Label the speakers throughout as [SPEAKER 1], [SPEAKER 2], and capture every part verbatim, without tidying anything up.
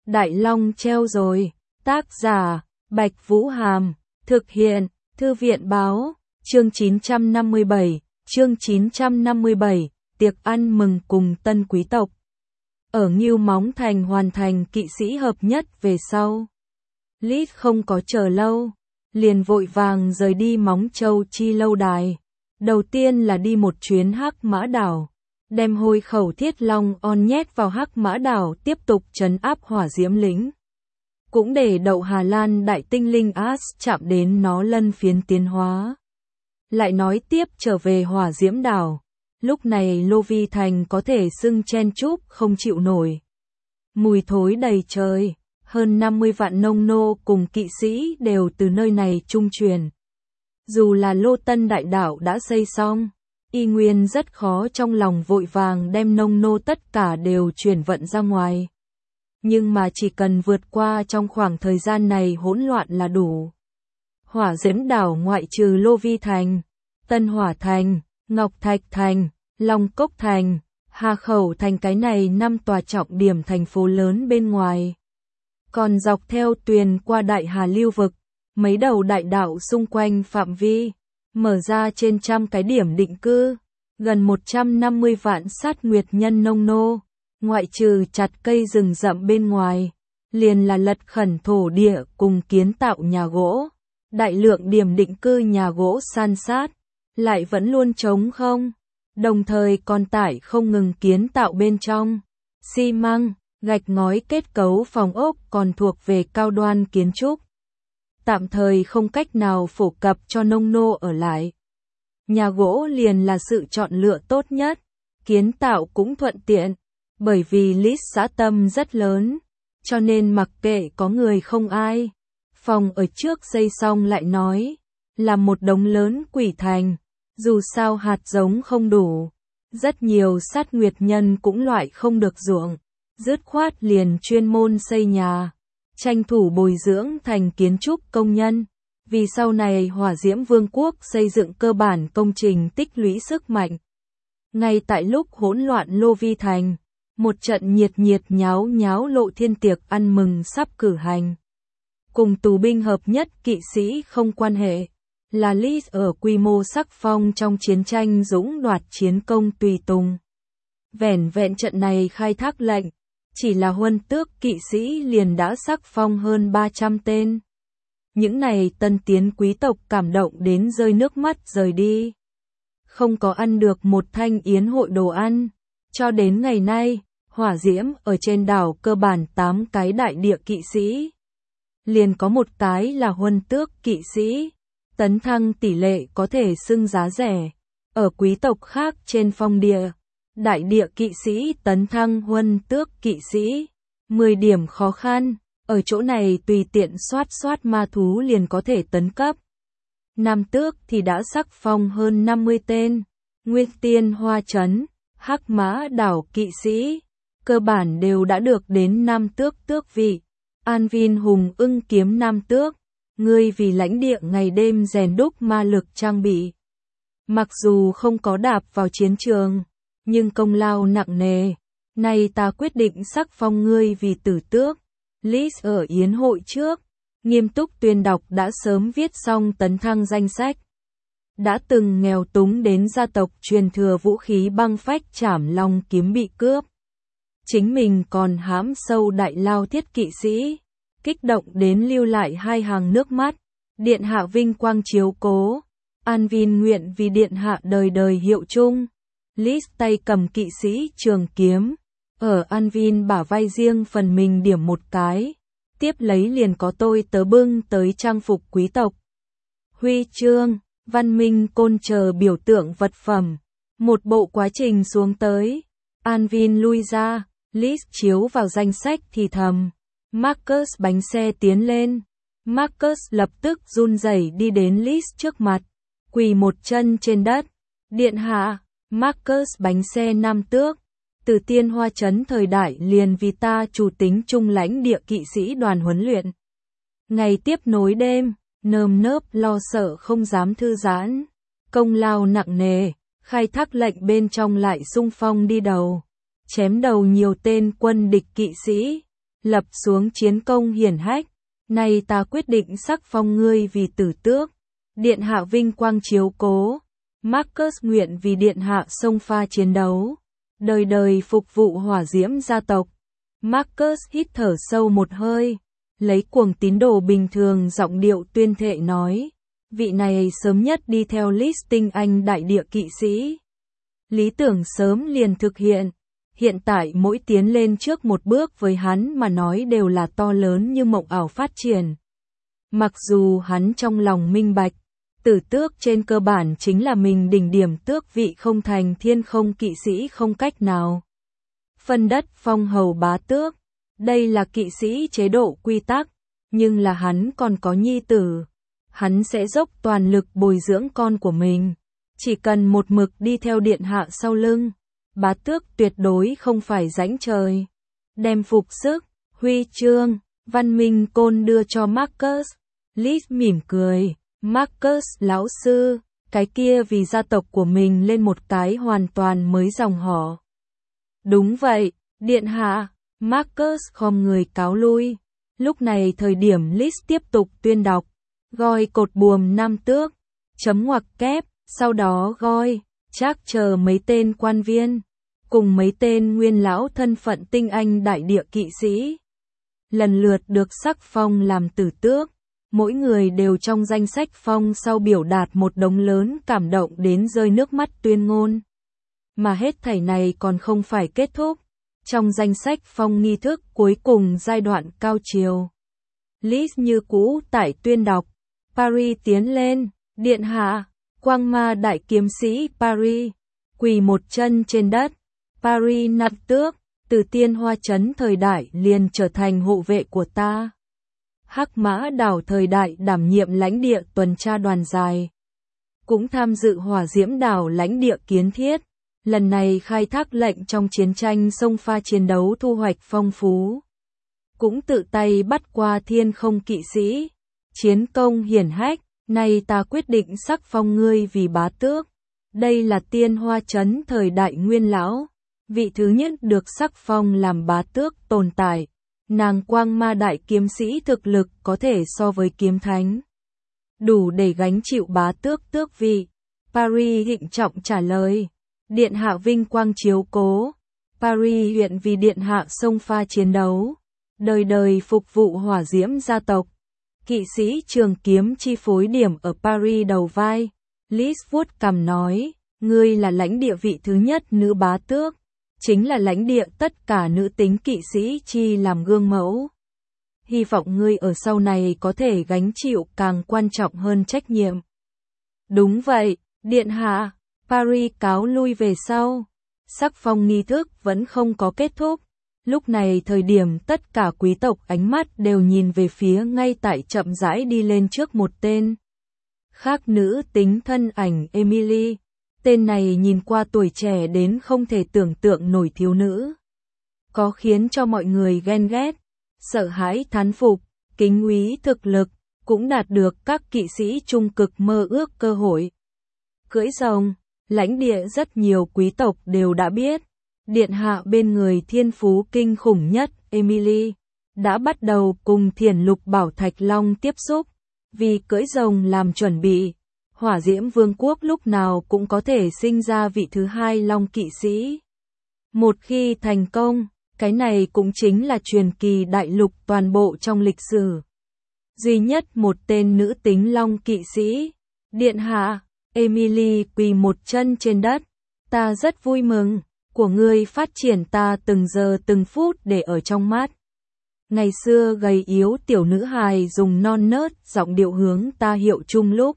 [SPEAKER 1] Đại Long treo rồi. Tác giả, Bạch Vũ Hàm. Thực hiện, Thư viện Báo. Chương chín trăm năm mươi bảy. Chương chín trăm năm mươi bảy. Tiệc ăn mừng cùng tân quý tộc. Ở Ngưu Móng Thành hoàn thành kỵ sĩ hợp nhất về sau. Lít không có chờ lâu. Liền vội vàng rời đi Móng Châu Chi lâu đài. Đầu tiên là đi một chuyến Hắc Mã Đảo. Đem hôi khẩu Thiết Long On nhét vào Hắc Mã Đảo tiếp tục trấn áp hỏa diễm lĩnh. Cũng để đậu Hà Lan đại tinh linh As chạm đến nó lân phiến tiến hóa. Lại nói tiếp trở về hỏa diễm đảo. Lúc này Lô Vi Thành có thể xưng chen chúc không chịu nổi. Mùi thối đầy trời, hơn năm mươi vạn nông nô cùng kỵ sĩ đều từ nơi này trung truyền. Dù là Lô Tân đại đảo đã xây xong, y nguyên rất khó trong lòng vội vàng đem nông nô tất cả đều chuyển vận ra ngoài. Nhưng mà chỉ cần vượt qua trong khoảng thời gian này hỗn loạn là đủ. Hỏa diễm đảo ngoại trừ Lô Vi Thành, Tân Hỏa Thành, Ngọc Thạch Thành, Long Cốc Thành, Hà Khẩu Thành cái này năm tòa trọng điểm thành phố lớn bên ngoài. Còn dọc theo tuyền qua Đại Hà lưu vực, mấy đầu đại đảo xung quanh phạm vi, mở ra trên trăm cái điểm định cư, gần một trăm năm mươi vạn sát nguyệt nhân nông nô, ngoại trừ chặt cây rừng rậm bên ngoài, liền là lật khẩn thổ địa cùng kiến tạo nhà gỗ, đại lượng điểm định cư nhà gỗ san sát, lại vẫn luôn trống không, đồng thời còn tải không ngừng kiến tạo bên trong, xi măng, gạch ngói kết cấu phòng ốc còn thuộc về cao đoan kiến trúc. Tạm thời không cách nào phổ cập cho nông nô ở lại. Nhà gỗ liền là sự chọn lựa tốt nhất, kiến tạo cũng thuận tiện, bởi vì list xã tâm rất lớn, cho nên mặc kệ có người không ai. Phòng ở trước xây xong lại nói, là một đống lớn quỷ thành, dù sao hạt giống không đủ, rất nhiều sát nguyệt nhân cũng loại không được ruộng, dứt khoát liền chuyên môn xây nhà. Tranh thủ bồi dưỡng thành kiến trúc công nhân, vì sau này hỏa diễm vương quốc xây dựng cơ bản công trình tích lũy sức mạnh. Ngay tại lúc hỗn loạn Lô Vi Thành, một trận nhiệt nhiệt nháo nháo lộ thiên tiệc ăn mừng sắp cử hành. Cùng tù binh hợp nhất kỵ sĩ không quan hệ, là Lis ở quy mô sắc phong trong chiến tranh dũng đoạt chiến công tùy tùng. Vẻn vẹn trận này khai thác lệnh, chỉ là huân tước kỵ sĩ liền đã sắc phong hơn ba trăm tên. Những này tân tiến quý tộc cảm động đến rơi nước mắt rời đi. Không có ăn được một thanh yến hội đồ ăn. Cho đến ngày nay, hỏa diễm ở trên đảo cơ bản tám cái đại địa kỵ sĩ. Liền có một cái là huân tước kỵ sĩ. Tấn thăng tỷ lệ có thể xưng giá rẻ. Ở quý tộc khác trên phong địa. Đại địa kỵ sĩ tấn thăng huân tước kỵ sĩ, mười điểm khó khăn, ở chỗ này tùy tiện soát soát ma thú liền có thể tấn cấp. Nam tước thì đã sắc phong hơn năm mươi tên, Nguyên Tiên Hoa Trấn, Hắc Mã Đảo kỵ sĩ, cơ bản đều đã được đến nam tước tước vị. An Vin Hùng ưng kiếm nam tước, ngươi vì lãnh địa ngày đêm rèn đúc ma lực trang bị. Mặc dù không có đạp vào chiến trường, nhưng công lao nặng nề, nay ta quyết định sắc phong ngươi vì tử tước. Lis ở yến hội trước, nghiêm túc tuyên đọc đã sớm viết xong tấn thăng danh sách. Đã từng nghèo túng đến gia tộc truyền thừa vũ khí băng phách chảm long kiếm bị cướp. Chính mình còn hãm sâu đại lao thiết kỵ sĩ, kích động đến lưu lại hai hàng nước mắt. Điện hạ vinh quang chiếu cố, An Vin nguyện vì điện hạ đời đời hiệu chung. Lis tay cầm kỵ sĩ trường kiếm, ở An Vin bả vai riêng phần mình điểm một cái, tiếp lấy liền có tôi tớ bưng tới trang phục quý tộc. Huy chương, văn minh côn chờ biểu tượng vật phẩm, một bộ quá trình xuống tới. An Vin lui ra, Lis chiếu vào danh sách thì thầm. Marcus bánh xe tiến lên. Marcus lập tức run rẩy đi đến Lis trước mặt, quỳ một chân trên đất. Điện hạ. Marcus bánh xe nam tước, từ Tiên Hoa Trấn thời đại liền vì ta chủ tính trung lãnh địa kỵ sĩ đoàn huấn luyện. Ngày tiếp nối đêm, nơm nớp lo sợ không dám thư giãn, công lao nặng nề, khai thác lệnh bên trong lại xung phong đi đầu, chém đầu nhiều tên quân địch kỵ sĩ, lập xuống chiến công hiển hách, nay ta quyết định sắc phong ngươi vì tử tước. Điện hạ vinh quang chiếu cố, Marcus nguyện vì điện hạ xông pha chiến đấu, đời đời phục vụ hỏa diễm gia tộc. Marcus hít thở sâu một hơi, lấy cuồng tín đồ bình thường giọng điệu tuyên thệ nói, vị này sớm nhất đi theo list tinh anh đại địa kỵ sĩ. Lý tưởng sớm liền thực hiện, hiện tại mỗi tiến lên trước một bước với hắn mà nói đều là to lớn như mộng ảo phát triển. Mặc dù hắn trong lòng minh bạch, tử tước trên cơ bản chính là mình đỉnh điểm tước vị không thành thiên không kỵ sĩ không cách nào phân đất phong hầu bá tước, đây là kỵ sĩ chế độ quy tắc, nhưng là hắn còn có nhi tử, hắn sẽ dốc toàn lực bồi dưỡng con của mình, chỉ cần một mực đi theo điện hạ sau lưng, bá tước tuyệt đối không phải rãnh trời. Đem phục sức, huy chương, văn minh côn đưa cho Marcus, Liz mỉm cười, Marcus lão sư, cái kia vì gia tộc của mình lên một cái hoàn toàn mới dòng họ. Đúng vậy, điện hạ, Marcus khom người cáo lui. Lúc này thời điểm Liz tiếp tục tuyên đọc, goi cột buồm nam tước, chấm ngoặc kép, sau đó goi, chắc chờ mấy tên quan viên, cùng mấy tên nguyên lão thân phận tinh anh đại địa kỵ sĩ. Lần lượt được sắc phong làm tử tước, mỗi người đều trong danh sách phong sau biểu đạt một đống lớn cảm động đến rơi nước mắt tuyên ngôn. Mà hết thảy này còn không phải kết thúc. Trong danh sách phong nghi thức cuối cùng giai đoạn cao chiều, Liz như cũ tại tuyên đọc, Paris tiến lên, điện hạ, quang ma đại kiếm sĩ Paris, quỳ một chân trên đất, Paris nạp tước, từ tiên hoa trấn thời đại liền trở thành hộ vệ của ta. Hắc mã đảo thời đại đảm nhiệm lãnh địa tuần tra đoàn dài, cũng tham dự hỏa diễm đảo lãnh địa kiến thiết. Lần này khai thác lệnh trong chiến tranh sông pha chiến đấu thu hoạch phong phú. Cũng tự tay bắt qua thiên không kỵ sĩ. Chiến công hiển hách, nay ta quyết định sắc phong ngươi vì bá tước. Đây là tiên hoa trấn thời đại nguyên lão. Vị thứ nhất được sắc phong làm bá tước tồn tại. Nàng quang ma đại kiếm sĩ thực lực có thể so với kiếm thánh. Đủ để gánh chịu bá tước tước vị. Paris hịnh trọng trả lời. Điện hạ vinh quang chiếu cố, Paris huyện vì điện hạ xông pha chiến đấu, đời đời phục vụ hỏa diễm gia tộc. Kỵ sĩ trường kiếm chi phối điểm ở Paris đầu vai, Liz vuốt cằm nói, ngươi là lãnh địa vị thứ nhất nữ bá tước, chính là lãnh địa tất cả nữ tính kỵ sĩ chi làm gương mẫu. Hy vọng ngươi ở sau này có thể gánh chịu càng quan trọng hơn trách nhiệm. Đúng vậy, điện hạ. Paris cáo lui về sau, sắc phong nghi thức vẫn không có kết thúc. Lúc này thời điểm tất cả quý tộc ánh mắt đều nhìn về phía ngay tại chậm rãi đi lên trước một tên. Khác nữ tính thân ảnh Emily, tên này nhìn qua tuổi trẻ đến không thể tưởng tượng nổi thiếu nữ. Có khiến cho mọi người ghen ghét, sợ hãi thán phục, kính úy thực lực, cũng đạt được các kỵ sĩ trung cực mơ ước cơ hội. Cưỡi rồng. Lãnh địa rất nhiều quý tộc đều đã biết, điện hạ bên người thiên phú kinh khủng nhất, Emily, đã bắt đầu cùng Thiền Lục Bảo Thạch Long tiếp xúc, vì cưỡi rồng làm chuẩn bị, hỏa diễm vương quốc lúc nào cũng có thể sinh ra vị thứ hai long kỵ sĩ. Một khi thành công, cái này cũng chính là truyền kỳ đại lục toàn bộ trong lịch sử. Duy nhất một tên nữ tính long kỵ sĩ, điện hạ. Emily quỳ một chân trên đất, ta rất vui mừng, của ngươi phát triển ta từng giờ từng phút để ở trong mắt. Ngày xưa gầy yếu tiểu nữ hài dùng non nớt giọng điệu hướng ta hiệu chung lúc.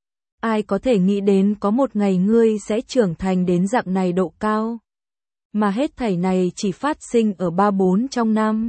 [SPEAKER 1] Ai có thể nghĩ đến có một ngày ngươi sẽ trưởng thành đến dạng này độ cao. Mà hết thảy này chỉ phát sinh ở ba bốn trong năm.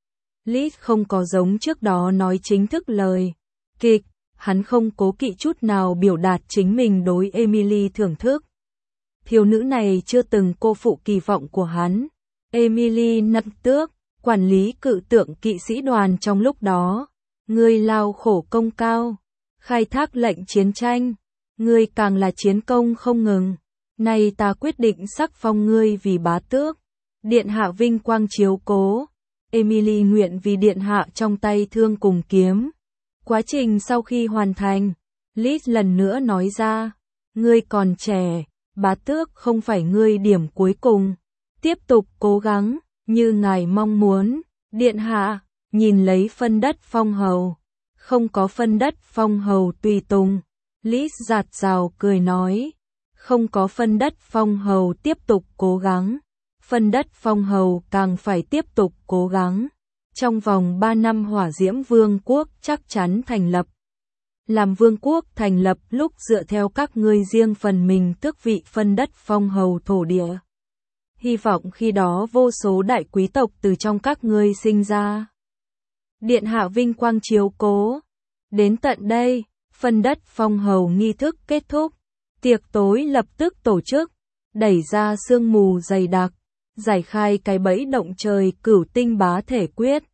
[SPEAKER 1] Liz không có giống trước đó nói chính thức lời kịch. Hắn không cố kỵ chút nào biểu đạt chính mình đối Emily thưởng thức. Thiếu nữ này chưa từng cô phụ kỳ vọng của hắn. Emily nặn tước, quản lý cự tượng kỵ sĩ đoàn trong lúc đó. Ngươi lao khổ công cao, khai thác lệnh chiến tranh. Ngươi càng là chiến công không ngừng. Nay ta quyết định sắc phong ngươi vì bá tước. Điện hạ vinh quang chiếu cố. Emily nguyện vì điện hạ trong tay thương cùng kiếm. Quá trình sau khi hoàn thành, Liz lần nữa nói ra, ngươi còn trẻ, bá tước không phải ngươi điểm cuối cùng. Tiếp tục cố gắng, như ngài mong muốn, điện hạ, nhìn lấy phân đất phong hầu. Không có phân đất phong hầu tùy tùng. Liz giạt rào cười nói, không có phân đất phong hầu tiếp tục cố gắng. Phân đất phong hầu càng phải tiếp tục cố gắng. Trong vòng ba năm Hỏa Diễm Vương quốc chắc chắn thành lập. Làm vương quốc thành lập lúc dựa theo các ngươi riêng phần mình tước vị phân đất phong hầu thổ địa. Hy vọng khi đó vô số đại quý tộc từ trong các ngươi sinh ra. Điện hạ vinh quang chiếu cố. Đến tận đây, phân đất phong hầu nghi thức kết thúc. Tiệc tối lập tức tổ chức, đẩy ra sương mù dày đặc, giải khai cái bẫy động trời cửu tinh bá thể quyết.